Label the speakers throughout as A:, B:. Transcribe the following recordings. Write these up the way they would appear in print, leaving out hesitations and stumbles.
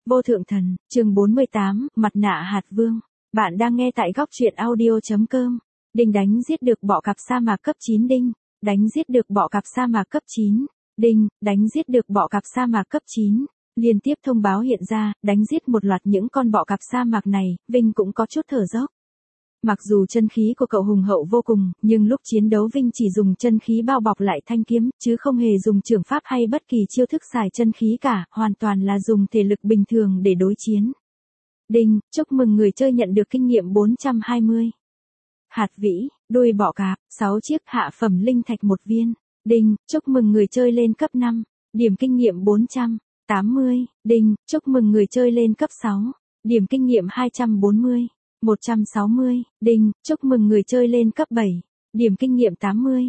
A: Vô thượng thần, chương 48, mặt nạ hạt vương. Bạn đang nghe tại góc truyện audio.com. Đinh đánh giết được bọ cạp sa mạc cấp 9 đinh. Đánh giết được bọ cạp sa mạc cấp 9. Đinh, đánh giết được bọ cạp sa mạc cấp 9. Liên tiếp thông báo hiện ra, đánh giết một loạt những con bọ cạp sa mạc này, Vinh cũng có chút thở dốc. Mặc dù chân khí của cậu hùng hậu vô cùng, nhưng lúc chiến đấu Vinh chỉ dùng chân khí bao bọc lại thanh kiếm, chứ không hề dùng trường pháp hay bất kỳ chiêu thức xài chân khí cả, hoàn toàn là dùng thể lực bình thường để đối chiến. Đinh, chúc mừng người chơi nhận được kinh nghiệm 420. Hạt vĩ, đuôi bọ cạp, 6 chiếc hạ phẩm linh thạch 1 viên. Đinh, chúc mừng người chơi lên cấp 5, điểm kinh nghiệm 480. Đinh, chúc mừng người chơi lên cấp 6, điểm kinh nghiệm 240. 160, đinh, chúc mừng người chơi lên cấp 7, điểm kinh nghiệm 80,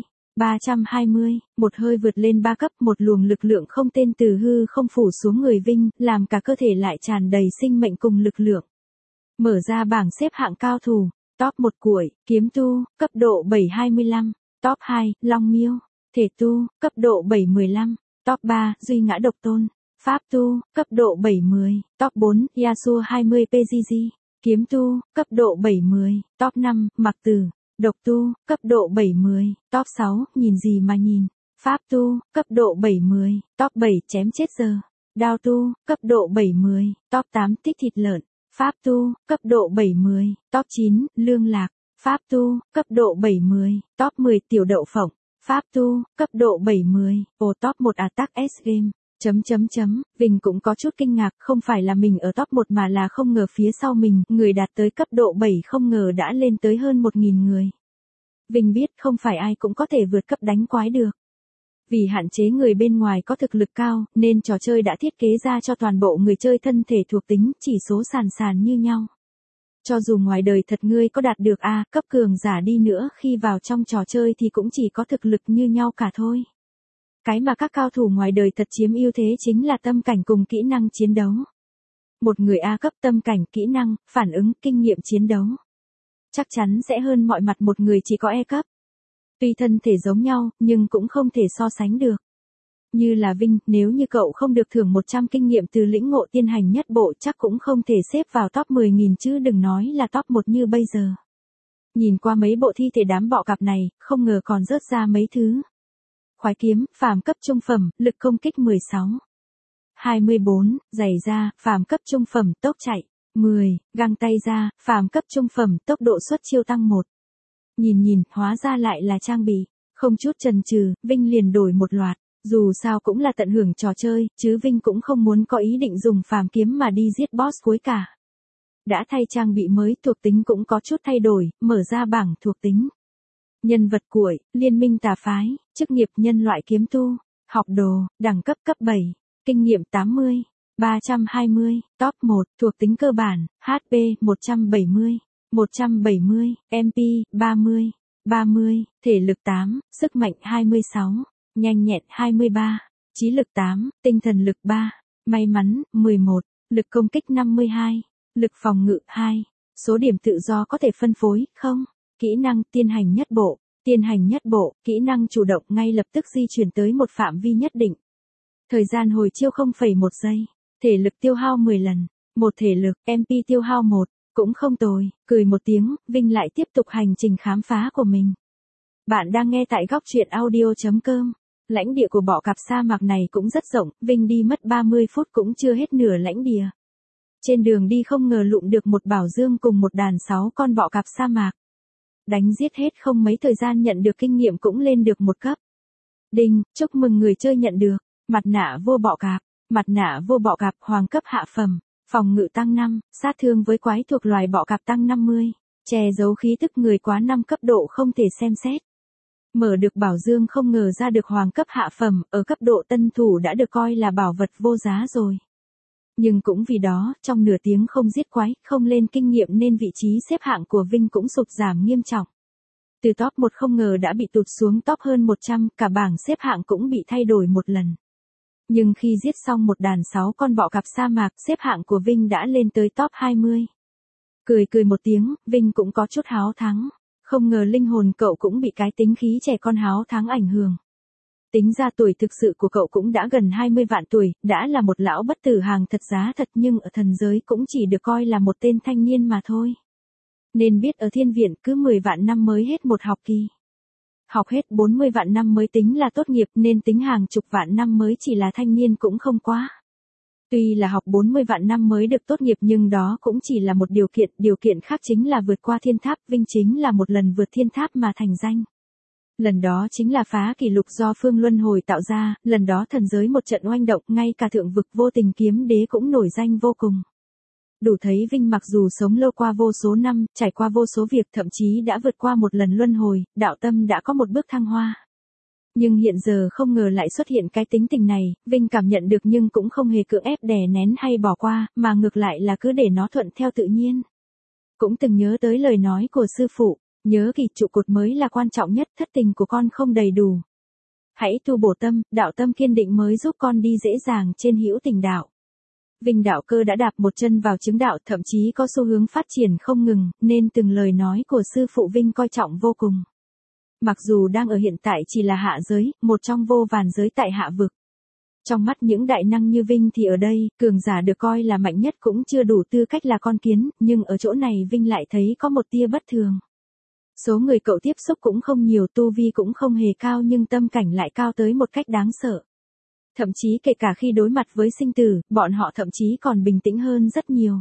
A: 320, một hơi vượt lên 3 cấp, một luồng lực lượng không tên từ hư không phủ xuống người Vinh, làm cả cơ thể lại tràn đầy sinh mệnh cùng lực lượng. Mở ra bảng xếp hạng cao thủ, top 1 Cuội, kiếm tu, cấp độ 725, top 2, Long Miêu, thể tu, cấp độ 715, top 3, Duy Ngã Độc Tôn, pháp tu, cấp độ 710, top 4, Yasuo 20 PGG. Kiếm tu, cấp độ 710, top 5, Mặc Tử, độc tu, cấp độ 710, top 6, nhìn gì mà nhìn, pháp tu, cấp độ 710, top 7, chém chết giờ, đao tu, cấp độ 710, top 8, tích thịt lợn, pháp tu, cấp độ 710, top 9, lương lạc, pháp tu, cấp độ 710, top 10, tiểu đậu phộng, pháp tu, cấp độ 710, top 1 Attack S Game. Vinh cũng có chút kinh ngạc, không phải là mình ở top 1 mà là không ngờ phía sau mình, người đạt tới cấp độ 7 không ngờ đã lên tới hơn 1.000 người. Vinh biết không phải ai cũng có thể vượt cấp đánh quái được. Vì hạn chế người bên ngoài có thực lực cao, nên trò chơi đã thiết kế ra cho toàn bộ người chơi thân thể thuộc tính, chỉ số sàn như nhau. Cho dù ngoài đời thật ngươi có đạt được A cấp cường giả đi nữa, khi vào trong trò chơi thì cũng chỉ có thực lực như nhau cả thôi. Cái mà các cao thủ ngoài đời thật chiếm ưu thế chính là tâm cảnh cùng kỹ năng chiến đấu. Một người A cấp tâm cảnh, kỹ năng, phản ứng, kinh nghiệm chiến đấu. Chắc chắn sẽ hơn mọi mặt một người chỉ có E cấp. Tuy thân thể giống nhau, nhưng cũng không thể so sánh được. Như là Vinh, nếu như cậu không được thưởng 100 kinh nghiệm từ lĩnh ngộ tiên hành nhất bộ chắc cũng không thể xếp vào top 10.000 chứ đừng nói là top 1 như bây giờ. Nhìn qua mấy bộ thi thể đám bọ cạp này, không ngờ còn rớt ra mấy thứ. Khoái kiếm, phàm cấp trung phẩm, lực công kích 16. 24, giày da, phàm cấp trung phẩm, tốc chạy. 10, găng tay da, phàm cấp trung phẩm, tốc độ xuất chiêu tăng 1. Nhìn, hóa ra lại là trang bị. Không chút chần chừ, Vinh liền đổi một loạt. Dù sao cũng là tận hưởng trò chơi, chứ Vinh cũng không muốn có ý định dùng phàm kiếm mà đi giết boss cuối cả. Đã thay trang bị mới, thuộc tính cũng có chút thay đổi, mở ra bảng thuộc tính. Nhân vật Cuội, liên minh tà phái, chức nghiệp nhân loại kiếm tu, học đồ, đẳng cấp cấp 7, kinh nghiệm 80, 320, top 1, thuộc tính cơ bản, HP 170, 170, MP 30, thể lực 8, sức mạnh 26, nhanh nhẹn 23, trí lực 8, tinh thần lực 3, may mắn 11, lực công kích 52, lực phòng ngự 2, số điểm tự do có thể phân phối, không. Kỹ năng tiên hành nhất bộ. Tiên hành nhất bộ, kỹ năng chủ động ngay lập tức di chuyển tới một phạm vi nhất định. Thời gian hồi chiêu 0,1 giây. Thể lực tiêu hao 10 lần. Một thể lực, MP tiêu hao 1. Cũng không tồi. Cười một tiếng, Vinh lại tiếp tục hành trình khám phá của mình. Bạn đang nghe tại góc truyện audio.com. Lãnh địa của bọ cạp sa mạc này cũng rất rộng, Vinh đi mất 30 phút cũng chưa hết nửa lãnh địa. Trên đường đi không ngờ lụm được một bảo dương cùng một đàn 6 con bọ cạp sa mạc. Đánh giết hết không mấy thời gian nhận được kinh nghiệm cũng lên được 1 cấp. Đinh, chúc mừng người chơi nhận được, mặt nạ vua bọ cạp, mặt nạ vua bọ cạp hoàng cấp hạ phẩm, phòng ngự tăng 5, sát thương với quái thuộc loài bọ cạp tăng 50, che giấu khí tức người quá 5 cấp độ không thể xem xét. Mở được bảo dương không ngờ ra được hoàng cấp hạ phẩm, ở cấp độ tân thủ đã được coi là bảo vật vô giá rồi. Nhưng cũng vì đó, trong nửa tiếng không giết quái, không lên kinh nghiệm nên vị trí xếp hạng của Vinh cũng sụt giảm nghiêm trọng. Từ top 1 không ngờ đã bị tụt xuống top hơn 100, cả bảng xếp hạng cũng bị thay đổi một lần. Nhưng khi giết xong một đàn 6 con bọ cạp sa mạc, xếp hạng của Vinh đã lên tới top 20. Cười một tiếng, Vinh cũng có chút háo thắng. Không ngờ linh hồn cậu cũng bị cái tính khí trẻ con háo thắng ảnh hưởng. Tính ra tuổi thực sự của cậu cũng đã gần 20 vạn tuổi, đã là một lão bất tử hàng thật giá thật nhưng ở thần giới cũng chỉ được coi là một tên thanh niên mà thôi. Nên biết ở thiên viện cứ 10 vạn năm mới hết một học kỳ. Học hết 40 vạn năm mới tính là tốt nghiệp nên tính hàng chục vạn năm mới chỉ là thanh niên cũng không quá. Tuy là học 40 vạn năm mới được tốt nghiệp nhưng đó cũng chỉ là một điều kiện khác chính là vượt qua thiên tháp, Vinh chính là một lần vượt thiên tháp mà thành danh. Lần đó chính là phá kỷ lục do Phương Luân Hồi tạo ra, lần đó thần giới một trận oanh động, ngay cả thượng vực Vô Tình Kiếm Đế cũng nổi danh vô cùng. Đủ thấy Vinh mặc dù sống lâu qua vô số năm, trải qua vô số việc, thậm chí đã vượt qua một lần luân hồi, đạo tâm đã có một bước thăng hoa. Nhưng hiện giờ không ngờ lại xuất hiện cái tính tình này, Vinh cảm nhận được nhưng cũng không hề cưỡng ép đè nén hay bỏ qua, mà ngược lại là cứ để nó thuận theo tự nhiên. Cũng từng nhớ tới lời nói của sư phụ, nhớ kỹ trụ cột mới là quan trọng nhất, thất tình của con không đầy đủ. Hãy tu bổ tâm, đạo tâm kiên định mới giúp con đi dễ dàng trên hữu tình đạo. Vinh đạo cơ đã đạp một chân vào chứng đạo, thậm chí có xu hướng phát triển không ngừng, nên từng lời nói của sư phụ Vinh coi trọng vô cùng. Mặc dù đang ở hiện tại chỉ là hạ giới, một trong vô vàn giới tại hạ vực. Trong mắt những đại năng như Vinh thì ở đây, cường giả được coi là mạnh nhất cũng chưa đủ tư cách là con kiến, nhưng ở chỗ này Vinh lại thấy có một tia bất thường. Số người cậu tiếp xúc cũng không nhiều, tu vi cũng không hề cao nhưng tâm cảnh lại cao tới một cách đáng sợ. Thậm chí kể cả khi đối mặt với sinh tử, bọn họ thậm chí còn bình tĩnh hơn rất nhiều.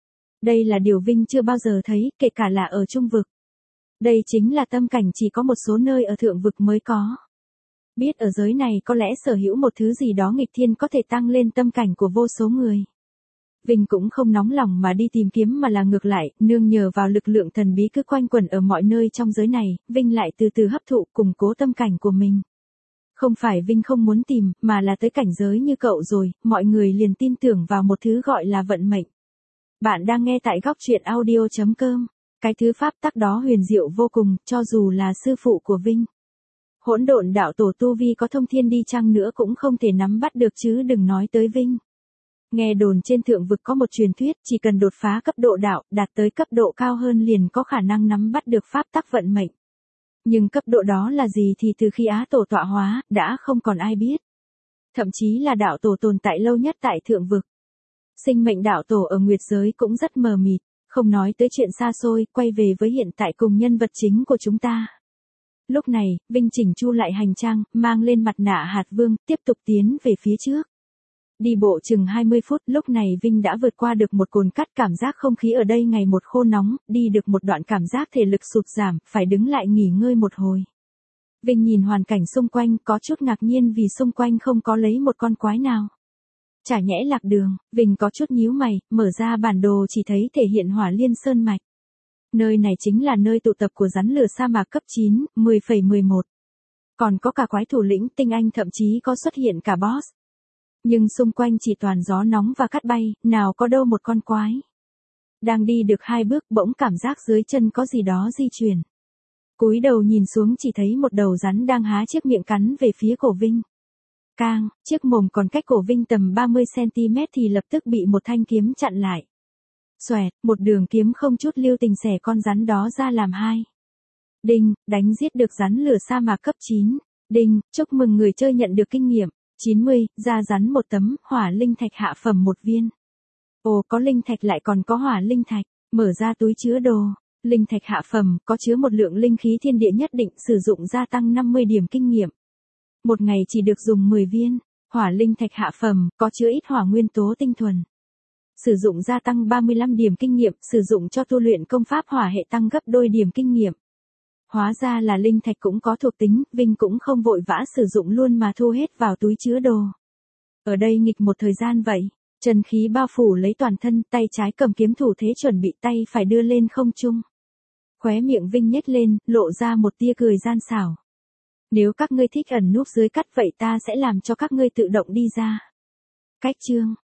A: Đây là điều Vinh chưa bao giờ thấy, kể cả là ở trung vực. Đây chính là tâm cảnh chỉ có một số nơi ở thượng vực mới có. Biết ở giới này có lẽ sở hữu một thứ gì đó nghịch thiên có thể tăng lên tâm cảnh của vô số người. Vinh cũng không nóng lòng mà đi tìm kiếm mà là ngược lại, nương nhờ vào lực lượng thần bí cứ quanh quẩn ở mọi nơi trong giới này, Vinh lại từ từ hấp thụ củng cố tâm cảnh của mình. Không phải Vinh không muốn tìm, mà là tới cảnh giới như cậu rồi, mọi người liền tin tưởng vào một thứ gọi là vận mệnh. Bạn đang nghe tại góc truyện audio.com. Cái thứ pháp tắc đó huyền diệu vô cùng, cho dù là sư phụ của Vinh. Hỗn độn đạo tổ tu vi có thông thiên đi chăng nữa cũng không thể nắm bắt được chứ đừng nói tới Vinh. Nghe đồn trên thượng vực có một truyền thuyết, chỉ cần đột phá cấp độ đạo, đạt tới cấp độ cao hơn liền có khả năng nắm bắt được pháp tắc vận mệnh. Nhưng cấp độ đó là gì thì từ khi Á Tổ tọa hóa, đã không còn ai biết. Thậm chí là đạo tổ tồn tại lâu nhất tại thượng vực. Sinh mệnh đạo tổ ở nguyệt giới cũng rất mờ mịt, không nói tới chuyện xa xôi, quay về với hiện tại cùng nhân vật chính của chúng ta. Lúc này, Vinh chỉnh chu lại hành trang, mang lên mặt nạ hạt vương, tiếp tục tiến về phía trước. Đi bộ chừng 20 phút, lúc này Vinh đã vượt qua được một cồn cắt, cảm giác không khí ở đây ngày một khô nóng, đi được một đoạn cảm giác thể lực sụt giảm, phải đứng lại nghỉ ngơi một hồi. Vinh nhìn hoàn cảnh xung quanh, có chút ngạc nhiên vì xung quanh không có lấy một con quái nào. Chả nhẽ lạc đường, Vinh có chút nhíu mày, mở ra bản đồ chỉ thấy thể hiện Hỏa Liên Sơn Mạch. Nơi này chính là nơi tụ tập của rắn lửa sa mạc cấp 9, 10,11. Còn có cả quái thủ lĩnh tinh anh, thậm chí có xuất hiện cả boss. Nhưng xung quanh chỉ toàn gió nóng và cát bay, nào có đâu một con quái. Đang đi được 2 bước bỗng cảm giác dưới chân có gì đó di chuyển. Cúi đầu nhìn xuống chỉ thấy một đầu rắn đang há chiếc miệng cắn về phía cổ Vinh. Cang, chiếc mồm còn cách cổ Vinh tầm 30cm thì lập tức bị một thanh kiếm chặn lại. Xoẹt, một đường kiếm không chút lưu tình xẻ con rắn đó ra làm hai. Đinh, đánh giết được rắn lửa sa mạc cấp 9. Đinh, chúc mừng người chơi nhận được kinh nghiệm. 90, da rắn 1 tấm, hỏa linh thạch hạ phẩm 1 viên. Ồ, có linh thạch lại còn có hỏa linh thạch, mở ra túi chứa đồ. Linh thạch hạ phẩm, có chứa một lượng linh khí thiên địa nhất định, sử dụng gia tăng 50 điểm kinh nghiệm. Một ngày chỉ được dùng 10 viên. Hỏa linh thạch hạ phẩm, có chứa ít hỏa nguyên tố tinh thuần. Sử dụng gia tăng 35 điểm kinh nghiệm, sử dụng cho tu luyện công pháp hỏa hệ tăng gấp đôi điểm kinh nghiệm. Hóa ra là linh thạch cũng có thuộc tính, Vinh cũng không vội vã sử dụng luôn mà thu hết vào túi chứa đồ. Ở đây nghịch một thời gian vậy, chân khí bao phủ lấy toàn thân, tay trái cầm kiếm thủ thế chuẩn bị, tay phải đưa lên không trung. Khóe miệng Vinh nhếch lên, lộ ra một tia cười gian xảo. Nếu các ngươi thích ẩn núp dưới cắt vậy ta sẽ làm cho các ngươi tự động đi ra. Cách chương